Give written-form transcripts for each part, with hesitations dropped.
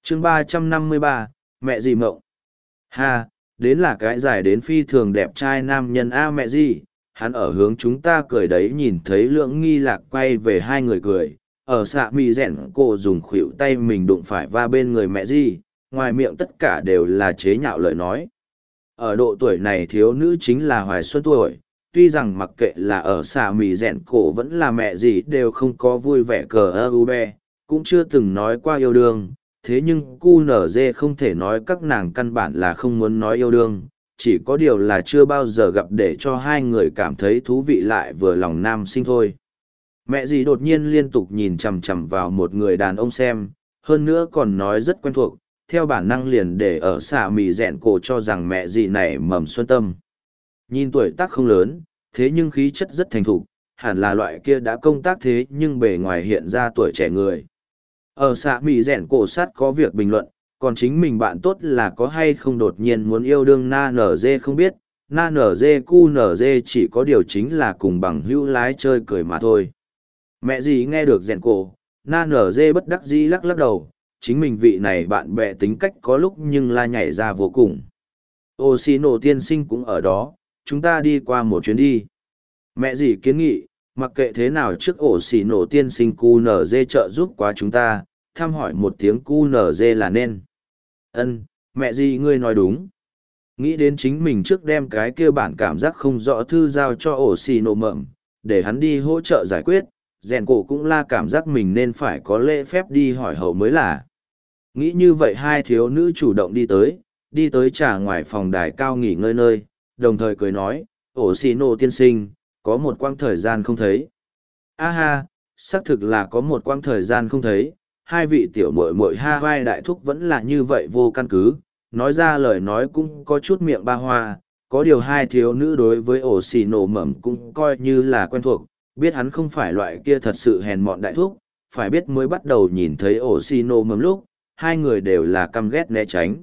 chương 353, mẹ gì mộng. Ha, đến là cái dài đến phi thường đẹp trai nam nhân a mẹ gì, hắn ở hướng chúng ta cười đấy. Nhìn thấy Lưỡng Nghi Lạc quay về hai người cười, ở xạ mì rẽn cô dùng khuỷu tay mình đụng phải va bên người mẹ gì, ngoài miệng tất cả đều là chế nhạo lời nói. Ở độ tuổi này thiếu nữ chính là hoài xuân tuổi, tuy rằng mặc kệ là ở xạ mì rẽn cổ vẫn là mẹ gì đều không có vui vẻ cờ ơ u be, cũng chưa từng nói qua yêu đương. Thế nhưng cu nở dê không thể nói các nàng căn bản là không muốn nói yêu đương, chỉ có điều là chưa bao giờ gặp để cho hai người cảm thấy thú vị lại vừa lòng nam sinh thôi. Mẹ dì đột nhiên liên tục nhìn chằm chằm vào một người đàn ông xem, hơn nữa còn nói rất quen thuộc, theo bản năng liền để ở xạ mì rẽn cổ cho rằng mẹ dì này mầm xuân tâm. Nhìn tuổi tác không lớn, thế nhưng khí chất rất thành thục, hẳn là loại kia đã công tác thế nhưng bề ngoài hiện ra tuổi trẻ người. Ở xạ mì rẽn cổ sát có việc bình luận, còn chính mình bạn tốt là có hay không đột nhiên muốn yêu đương na nở dê không biết, na nở dê cu nở dê chỉ có điều chính là cùng bằng hữu lái chơi cười mà thôi. Mẹ gì nghe được rẽn cổ, na nở dê bất đắc dĩ lắc lắc đầu, chính mình vị này bạn bè tính cách có lúc nhưng la nhảy ra vô cùng. Ô xì nổ tiên sinh cũng ở đó, chúng ta đi qua một chuyến đi. Mẹ gì kiến nghị, mặc kệ thế nào trước ổ xì nổ tiên sinh cu nở dê trợ giúp quá chúng ta, thăm hỏi một tiếng cu nở dê là nên. Ân, mẹ gì ngươi nói đúng. Nghĩ đến chính mình trước đem cái kia bản cảm giác không rõ thư giao cho ổ xì nổ mậm, để hắn đi hỗ trợ giải quyết, rèn cổ cũng la cảm giác mình nên phải có lễ phép đi hỏi hậu mới là. Nghĩ như vậy hai thiếu nữ chủ động đi tới trà ngoài phòng đài cao nghỉ ngơi nơi, đồng thời cười nói, ổ xì nổ tiên sinh, có một quãng thời gian không thấy. A ha, xác thực là có một quãng thời gian không thấy, hai vị tiểu muội muội ha vai đại thúc vẫn là như vậy vô căn cứ, nói ra lời nói cũng có chút miệng ba hoa, có điều hai thiếu nữ đối với ổ xì nổ mẩm cũng coi như là quen thuộc, biết hắn không phải loại kia thật sự hèn mọn đại thúc, phải biết mới bắt đầu nhìn thấy ổ xì nổ mẩm lúc, hai người đều là căm ghét né tránh.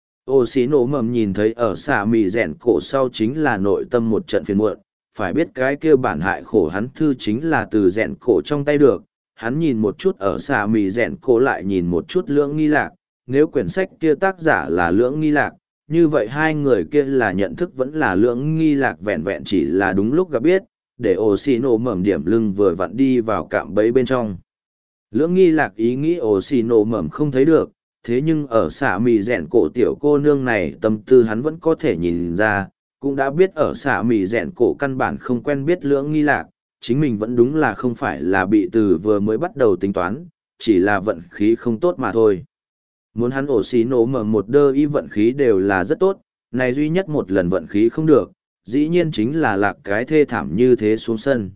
Ổ xì nổ mẩm nhìn thấy ở xạ mì rẽn cổ sau chính là nội tâm một trận phiền muộn, phải biết cái kia bản hại khổ hắn thư chính là từ rẽn cổ trong tay được. Hắn nhìn một chút ở xạ mì rẽn cổ lại nhìn một chút Lưỡng Nghi Lạc, nếu quyển sách kia tác giả là Lưỡng Nghi Lạc, như vậy hai người kia là nhận thức vẫn là Lưỡng Nghi Lạc vẹn vẹn chỉ là đúng lúc gặp biết, để ổ xì nổ mẩm điểm lưng vừa vặn đi vào cạm bẫy bên trong. Lưỡng Nghi Lạc ý nghĩ ổ xì nổ mẩm không thấy được, thế nhưng ở xạ mì rẽn cổ tiểu cô nương này tâm tư hắn vẫn có thể nhìn ra, cũng đã biết ở xạ mì rẽn cổ căn bản không quen biết Lưỡng Nghi Lạc, chính mình vẫn đúng là không phải là bị từ vừa mới bắt đầu tính toán, chỉ là vận khí không tốt mà thôi. Muốn hắn ổ xì nổ mở một đơ y vận khí đều là rất tốt, này duy nhất một lần vận khí không được, dĩ nhiên chính là lạc cái thê thảm như thế xuống sân.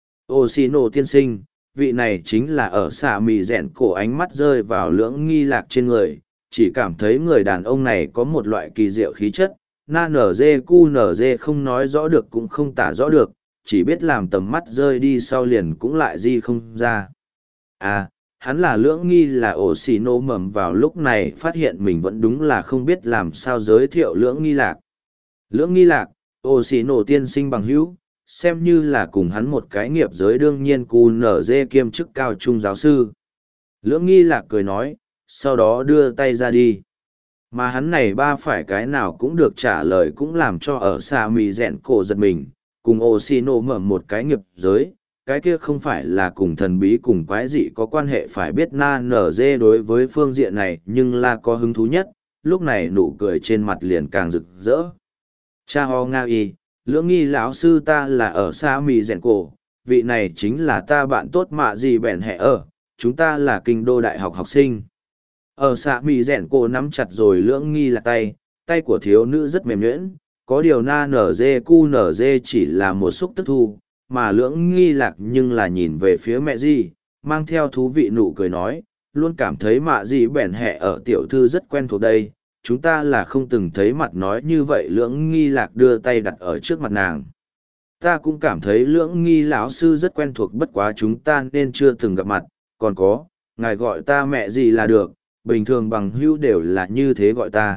Ổ xì nổ tiên sinh, vị này chính là ở xạ mì rẽn cổ ánh mắt rơi vào Lưỡng Nghi Lạc trên người, chỉ cảm thấy người đàn ông này có một loại kỳ diệu khí chất, na nở dê cu nở dê không nói rõ được cũng không tả rõ được, chỉ biết làm tầm mắt rơi đi sau liền cũng lại di không ra. À, hắn là Lưỡng Nghi là ổ xì nổ mầm vào lúc này phát hiện mình vẫn đúng là không biết làm sao giới thiệu Lưỡng Nghi Lạc. Lưỡng Nghi Lạc, ổ xì nổ tiên sinh bằng hữu, xem như là cùng hắn một cái nghiệp giới đương nhiên cu nở dê kiêm chức cao trung giáo sư. Lưỡng Nghi Lạc cười nói, sau đó đưa tay ra đi. Mà hắn này ba phải cái nào cũng được trả lời cũng làm cho ở xa mì rẽn cổ giật mình, cùng ô xì nổ mở một cái nghiệp giới, cái kia không phải là cùng thần bí cùng quái dị có quan hệ phải biết na nở dê đối với phương diện này nhưng là có hứng thú nhất, lúc này nụ cười trên mặt liền càng rực rỡ. Cha ho nga y, Lưỡng Nghi lão sư ta là ở xa mì rẽn cổ, vị này chính là ta bạn tốt mạ gì bèn hẹ ở, chúng ta là kinh đô đại học học sinh. Ở xạ mì rẽn cổ nắm chặt rồi Lưỡng Nghi là tay của thiếu nữ rất mềm nhuyễn, có điều na nở dê cu nở dê chỉ là một xúc tức thu, mà Lưỡng Nghi Lạc nhưng là nhìn về phía mẹ gì, mang theo thú vị nụ cười nói, luôn cảm thấy mạ gì bèn hẹ ở tiểu thư rất quen thuộc đây, chúng ta là không từng thấy mặt nói như vậy. Lưỡng Nghi Lạc đưa tay đặt ở trước mặt nàng. Ta cũng cảm thấy Lưỡng Nghi lão sư rất quen thuộc bất quá chúng ta nên chưa từng gặp mặt, còn có, ngài gọi ta mẹ gì là được, bình thường bằng hữu đều là như thế gọi ta.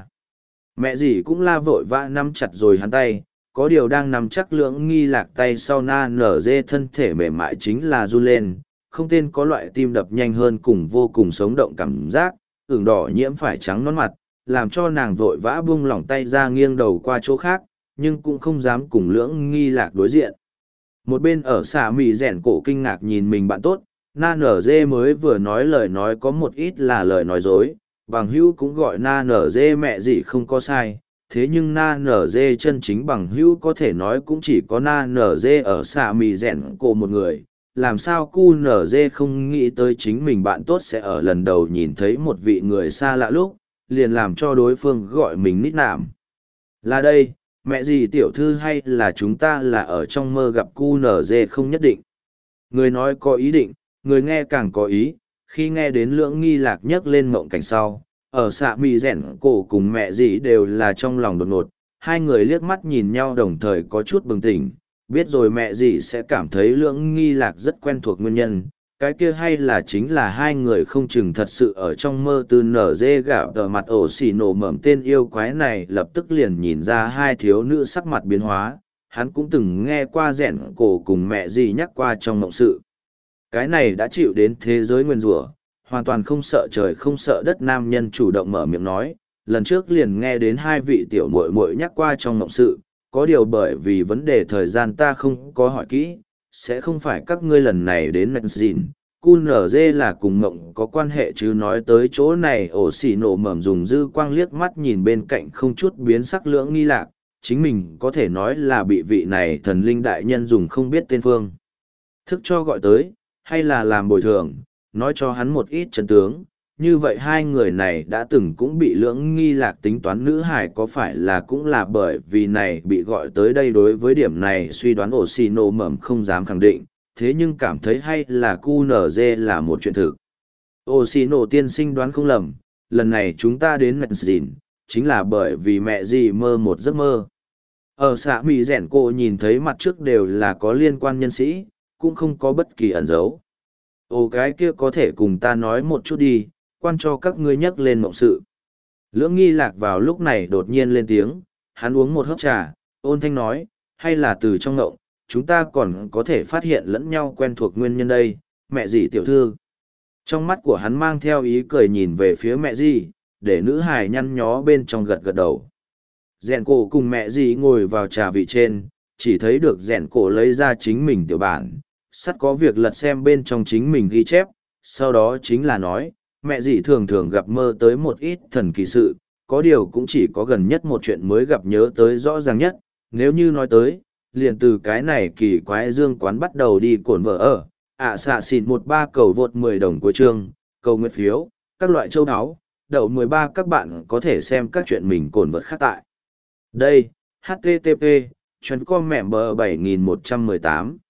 Mẹ gì cũng la vội vã nắm chặt rồi hắn tay, có điều đang nắm chắc Lưỡng Nghi Lạc tay sau na nở dê thân thể mềm mại chính là run lên, không tên có loại tim đập nhanh hơn cùng vô cùng sống động cảm giác, ửng đỏ nhiễm phải trắng nón mặt, làm cho nàng vội vã buông lỏng tay ra nghiêng đầu qua chỗ khác, nhưng cũng không dám cùng Lưỡng Nghi Lạc đối diện. Một bên ở xạ mị rẻn cổ kinh ngạc nhìn mình bạn tốt, na nở dê mới vừa nói lời nói có một ít là lời nói dối, bằng hữu cũng gọi na nở dê mẹ gì không có sai, thế nhưng na nở dê chân chính bằng hữu có thể nói cũng chỉ có na nở dê ở xạ mị rẻn cổ một người. Làm sao cu nở dê không nghĩ tới chính mình bạn tốt sẽ ở lần đầu nhìn thấy một vị người xa lạ lúc, liền làm cho đối phương gọi mình nít nạm. Là đây, mẹ gì tiểu thư hay là chúng ta là ở trong mơ gặp cu nở dê không nhất định. Người nói có ý định, người nghe càng có ý, khi nghe đến Lưỡng Nghi Lạc nhấc lên mộng cảnh sau, ở xạ mì rẻn cổ cùng mẹ gì đều là trong lòng đột ngột, hai người liếc mắt nhìn nhau đồng thời có chút bừng tỉnh, biết rồi mẹ gì sẽ cảm thấy Lưỡng Nghi Lạc rất quen thuộc nguyên nhân. Cái kia hay là chính là hai người không chừng thật sự ở trong mơ từ nở dê gạo tờ mặt ổ xỉ nổ mầm tên yêu quái này lập tức liền nhìn ra hai thiếu nữ sắc mặt biến hóa, hắn cũng từng nghe qua rẻn cổ cùng mẹ gì nhắc qua trong mộng sự. Cái này đã chịu đến thế giới nguyên rủa, hoàn toàn không sợ trời không sợ đất nam nhân chủ động mở miệng nói, lần trước liền nghe đến hai vị tiểu muội muội nhắc qua trong mộng sự, có điều bởi vì vấn đề thời gian ta không có hỏi kỹ, sẽ không phải các ngươi lần này đến Mexin, QNZ là cùng mộng có quan hệ chứ nói tới chỗ này ổ xỉ nổ mầm dùng dư quang liếc mắt nhìn bên cạnh không chút biến sắc Lưỡng Nghi Lạc, chính mình có thể nói là bị vị này thần linh đại nhân dùng không biết tên phương. Thức cho gọi tới, hay là làm bồi thường, nói cho hắn một ít chân tướng. Như vậy hai người này đã từng cũng bị Lưỡng Nghi Lạc tính toán nữ hải có phải là cũng là bởi vì này bị gọi tới đây đối với điểm này suy đoán ổ xì nổ mầm không dám khẳng định, thế nhưng cảm thấy hay là QNZ là một chuyện thực. Ổ xì nổ tiên sinh đoán không lầm, lần này chúng ta đến mẹ dìn, chính là bởi vì mẹ gì mơ một giấc mơ. Ở xã Mỹ rẻn cô nhìn thấy mặt trước đều là có liên quan nhân sĩ, cũng không có bất kỳ ẩn dấu. Ồ cái kia có thể cùng ta nói một chút đi, quan cho các ngươi nhắc lên mộng sự. Lưỡng Nghi Lạc vào lúc này đột nhiên lên tiếng, hắn uống một hớp trà, ôn thanh nói, hay là từ trong ngộng, chúng ta còn có thể phát hiện lẫn nhau quen thuộc nguyên nhân đây, mẹ gì tiểu thư. Trong mắt của hắn mang theo ý cười nhìn về phía mẹ gì, để nữ hài nhăn nhó bên trong gật gật đầu. Rèn cổ cùng mẹ gì ngồi vào trà vị trên, chỉ thấy được rèn cổ lấy ra chính mình tiểu bản, sắt có việc lật xem bên trong chính mình ghi chép, sau đó chính là nói, mẹ dì thường thường gặp mơ tới một ít thần kỳ sự, có điều cũng chỉ có gần nhất một chuyện mới gặp nhớ tới rõ ràng nhất, nếu như nói tới, liền từ cái này kỳ quái dương quán bắt đầu đi cổn vợ ở, xạ xịn 13 cầu vượt 10 đồng của chương, cầu nguyện phiếu, các loại châu áo, đậu 13 các bạn có thể xem các chuyện mình cổn vượt khác tại. Đây, http, chuyến com mẹ bờ 7118.